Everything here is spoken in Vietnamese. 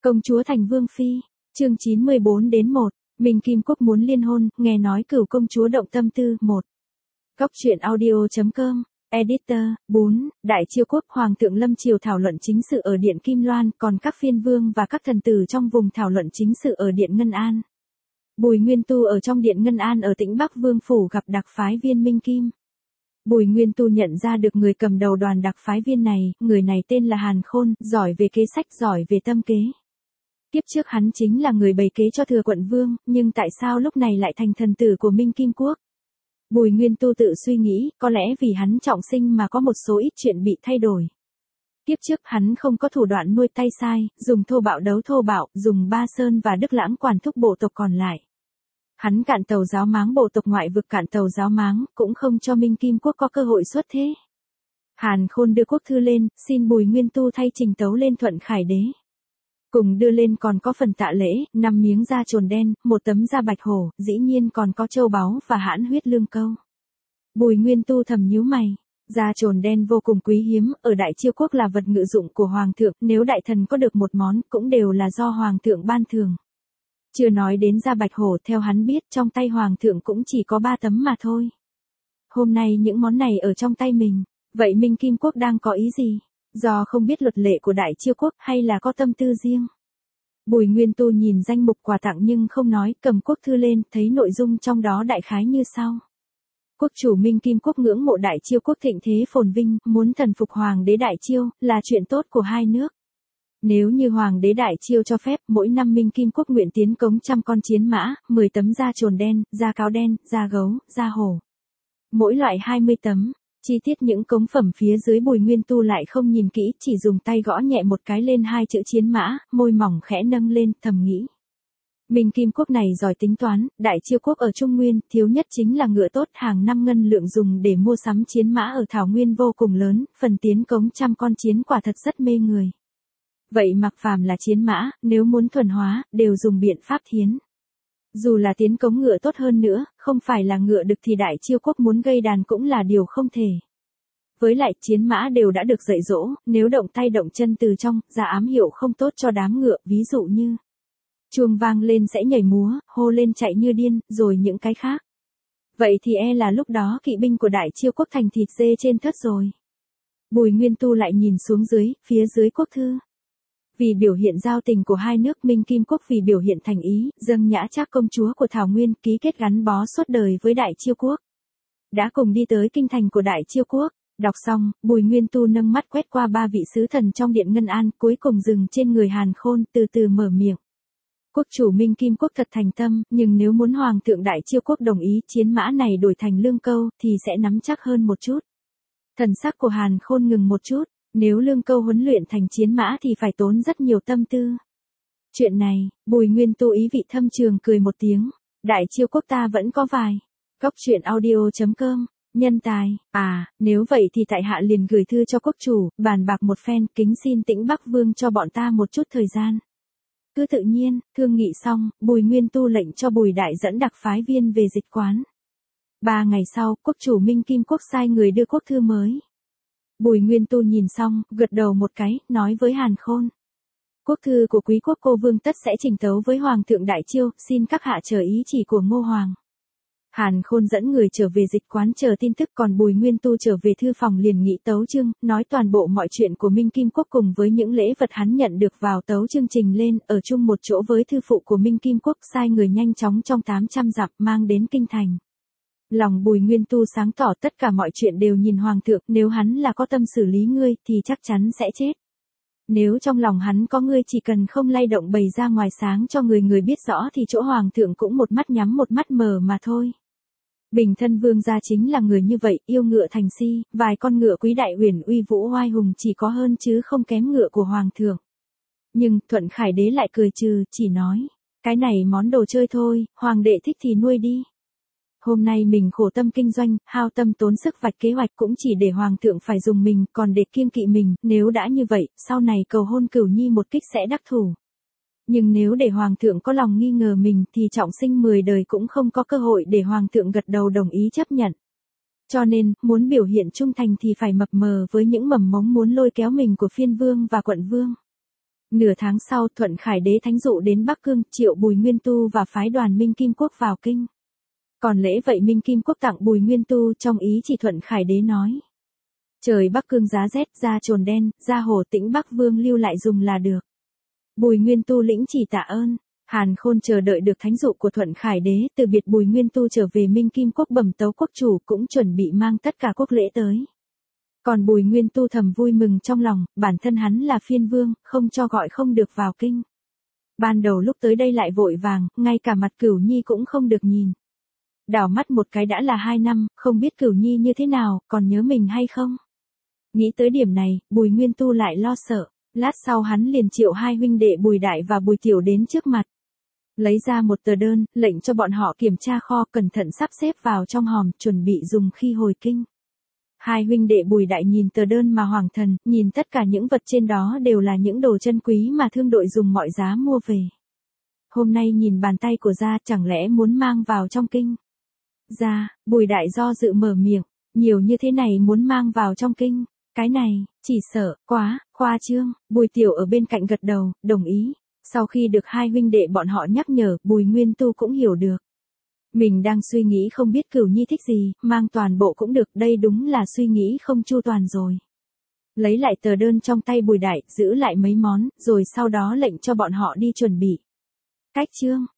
Công chúa thành vương phi, chương 94-1, Minh Kim Quốc muốn liên hôn, nghe nói cửu công chúa động tâm tư, 1. Góc truyện audio.com, Editor, 4, Đại Chiêu Quốc Hoàng thượng Lâm Triều thảo luận chính sự ở Điện Kim Loan, còn các phiên vương và các thần tử trong vùng thảo luận chính sự ở Điện Ngân An. Bùi Nguyên Tu ở trong Điện Ngân An ở Tĩnh Bắc Vương Phủ gặp đặc phái viên Minh Kim. Bùi Nguyên Tu nhận ra được người cầm đầu đoàn đặc phái viên này, người này tên là Hàn Khôn, giỏi về kế sách, giỏi về tâm kế. Tiếp trước hắn chính là người bày kế cho Thừa Quận Vương, nhưng tại sao lúc này lại thành thần tử của Minh Kim Quốc? Bùi Nguyên Tu tự suy nghĩ, có lẽ vì hắn trọng sinh mà có một số ít chuyện bị thay đổi. Tiếp trước hắn không có thủ đoạn nuôi tay sai, dùng thô bạo đấu thô bạo, dùng Ba Sơn và Đức Lãng quản thúc bộ tộc còn lại. Hắn cạn tàu giáo máng bộ tộc ngoại vực, cạn tàu giáo máng, cũng không cho Minh Kim Quốc có cơ hội xuất thế. Hàn Khôn đưa quốc thư lên, xin Bùi Nguyên Tu thay trình tấu lên Thuận Khải Đế. Cùng đưa lên còn có phần tạ lễ, 5 miếng da trồn đen, 1 tấm da bạch hổ, dĩ nhiên còn có châu báu và hãn huyết lương câu. Bùi Nguyên Tu thầm nhíu mày. Da trồn đen vô cùng quý hiếm, ở Đại Chiêu Quốc là vật ngự dụng của Hoàng thượng, nếu đại thần có được một món, cũng đều là do Hoàng thượng ban thưởng. Chưa nói đến da bạch hổ, theo hắn biết trong tay Hoàng thượng cũng chỉ có 3 tấm mà thôi. Hôm nay những món này ở trong tay mình, vậy Minh Kim Quốc đang có ý gì? Do không biết luật lệ của Đại Chiêu Quốc hay là có tâm tư riêng? Bùi Nguyên Tu nhìn danh mục quà tặng nhưng không nói, cầm quốc thư lên, thấy nội dung trong đó đại khái như sau. Quốc chủ Minh Kim Quốc ngưỡng mộ Đại Chiêu Quốc thịnh thế phồn vinh, muốn thần phục Hoàng đế Đại Chiêu, là chuyện tốt của hai nước. Nếu như Hoàng đế Đại Chiêu cho phép, mỗi năm Minh Kim Quốc nguyện tiến cống 100 con chiến mã, 10 tấm da trồn đen, da cáo đen, da gấu, da hổ. Mỗi loại 20 tấm. Chi tiết những cống phẩm phía dưới Bùi Nguyên Tu lại không nhìn kỹ, chỉ dùng tay gõ nhẹ một cái lên 2 chữ chiến mã, môi mỏng khẽ nâng lên, thầm nghĩ. Minh Kim Quốc này giỏi tính toán, Đại Chiêu Quốc ở Trung Nguyên, thiếu nhất chính là ngựa tốt, hàng năm ngân lượng dùng để mua sắm chiến mã ở Thảo Nguyên vô cùng lớn, phần tiến cống 100 con chiến quả thật rất mê người. Vậy mặc phàm là chiến mã, nếu muốn thuần hóa, đều dùng biện pháp thiến. Dù là tiến cống ngựa tốt hơn nữa, không phải là ngựa đực thì Đại Chiêu Quốc muốn gây đàn cũng là điều không thể. Với lại chiến mã đều đã được dạy dỗ, nếu động tay động chân từ trong, ra ám hiệu không tốt cho đám ngựa, ví dụ như chuông vang lên sẽ nhảy múa, hô lên chạy như điên, rồi những cái khác. Vậy thì là lúc đó kỵ binh của Đại Chiêu Quốc thành thịt dê trên thớt rồi. Bùi Nguyên Tu lại nhìn xuống dưới, phía dưới quốc thư. Vì biểu hiện giao tình của hai nước, Minh Kim Quốc vì biểu hiện thành ý, dâng Nhã Trác công chúa của Thảo Nguyên ký kết gắn bó suốt đời với Đại Chiêu Quốc. Đã cùng đi tới kinh thành của Đại Chiêu Quốc. Đọc xong, Bùi Nguyên Tu nâng mắt quét qua 3 vị sứ thần trong Điện Ngân An, cuối cùng dừng trên người Hàn Khôn, từ từ mở miệng. Quốc chủ Minh Kim Quốc thật thành tâm, nhưng nếu muốn Hoàng thượng Đại Chiêu Quốc đồng ý chiến mã này đổi thành lương câu, thì sẽ nắm chắc hơn một chút. Thần sắc của Hàn Khôn ngừng một chút. Nếu lương câu huấn luyện thành chiến mã thì phải tốn rất nhiều tâm tư. Chuyện này, Bùi Nguyên Tu ý vị thâm trường cười một tiếng. Đại Chiêu Quốc ta vẫn có vài. Góc truyện audio.com, nhân tài. Nếu vậy thì tại hạ liền gửi thư cho quốc chủ, bàn bạc một phen, kính xin Tĩnh Bắc Vương cho bọn ta một chút thời gian. Cứ tự nhiên, thương nghị xong, Bùi Nguyên Tu lệnh cho Bùi Đại dẫn đặc phái viên về dịch quán. 3 ngày sau, quốc chủ Minh Kim Quốc sai người đưa quốc thư mới. Bùi Nguyên Tu nhìn xong, gật đầu một cái, nói với Hàn Khôn. Quốc thư của quý quốc cô vương tất sẽ trình tấu với Hoàng thượng Đại Chiêu, xin các hạ chờ ý chỉ của Ngô Hoàng. Hàn Khôn dẫn người trở về dịch quán chờ tin tức, còn Bùi Nguyên Tu trở về thư phòng liền nghị tấu chương, nói toàn bộ mọi chuyện của Minh Kim Quốc cùng với những lễ vật hắn nhận được vào tấu chương trình lên, ở chung một chỗ với thư phụ của Minh Kim Quốc, sai người nhanh chóng trong 800 dặm mang đến kinh thành. Lòng Bùi Nguyên Tu sáng tỏ, tất cả mọi chuyện đều nhìn Hoàng thượng, nếu hắn là có tâm xử lý ngươi thì chắc chắn sẽ chết. Nếu trong lòng hắn có ngươi chỉ cần không lay động bày ra ngoài sáng cho người biết rõ thì chỗ Hoàng thượng cũng một mắt nhắm một mắt mở mà thôi. Bình thân vương gia chính là người như vậy, yêu ngựa thành si, vài con ngựa quý đại huyền uy vũ oai hùng chỉ có hơn chứ không kém ngựa của Hoàng thượng. Nhưng Thuận Khải Đế lại cười trừ, chỉ nói, cái này món đồ chơi thôi, Hoàng đệ thích thì nuôi đi. Hôm nay mình khổ tâm kinh doanh, hao tâm tốn sức vạch kế hoạch cũng chỉ để Hoàng thượng phải dùng mình, còn để kiêng kỵ mình, nếu đã như vậy, sau này cầu hôn Cửu Nhi một kích sẽ đắc thủ. Nhưng nếu để Hoàng thượng có lòng nghi ngờ mình thì trọng sinh 10 đời cũng không có cơ hội để Hoàng thượng gật đầu đồng ý chấp nhận. Cho nên, muốn biểu hiện trung thành thì phải mập mờ với những mầm mống muốn lôi kéo mình của phiên vương và quận vương. Nửa tháng sau Thuận Khải Đế thánh dụ đến Bắc Cương, triệu Bùi Nguyên Tu và phái đoàn Minh Kim Quốc vào kinh. Còn lễ vậy Minh Kim Quốc tặng Bùi Nguyên Tu trong ý chỉ Thuận Khải Đế nói. Trời Bắc Cương giá rét, da trồn đen, da hổ Tĩnh Bắc Vương lưu lại dùng là được. Bùi Nguyên Tu lĩnh chỉ tạ ơn. Hàn Khôn chờ đợi được thánh dụ của Thuận Khải Đế, từ biệt Bùi Nguyên Tu trở về Minh Kim Quốc bẩm tấu quốc chủ, cũng chuẩn bị mang tất cả quốc lễ tới. Còn Bùi Nguyên Tu thầm vui mừng trong lòng, bản thân hắn là phiên vương, không cho gọi không được vào kinh. Ban đầu lúc tới đây lại vội vàng, ngay cả mặt Cửu Nhi cũng không được nhìn. Đảo mắt một cái đã là 2 năm, không biết Cửu Nhi như thế nào, còn nhớ mình hay không? Nghĩ tới điểm này, Bùi Nguyên Tu lại lo sợ. Lát sau hắn liền triệu 2 huynh đệ Bùi Đại và Bùi Tiểu đến trước mặt. Lấy ra một tờ đơn, lệnh cho bọn họ kiểm tra kho, cẩn thận sắp xếp vào trong hòm, chuẩn bị dùng khi hồi kinh. 2 huynh đệ Bùi Đại nhìn tờ đơn mà hoàng thần, nhìn tất cả những vật trên đó đều là những đồ chân quý mà thương đội dùng mọi giá mua về. Hôm nay nhìn bàn tay của gia, chẳng lẽ muốn mang vào trong kinh? Gia, Bùi Đại do dự mở miệng, nhiều như thế này muốn mang vào trong kinh. Cái này, chỉ sợ, quá, khoa trương. Bùi Tiểu ở bên cạnh gật đầu, đồng ý. Sau khi được 2 huynh đệ bọn họ nhắc nhở, Bùi Nguyên Tu cũng hiểu được. Mình đang suy nghĩ không biết Cửu Nhi thích gì, mang toàn bộ cũng được, đây đúng là suy nghĩ không chu toàn rồi. Lấy lại tờ đơn trong tay Bùi Đại, giữ lại mấy món, rồi sau đó lệnh cho bọn họ đi chuẩn bị. Cách chương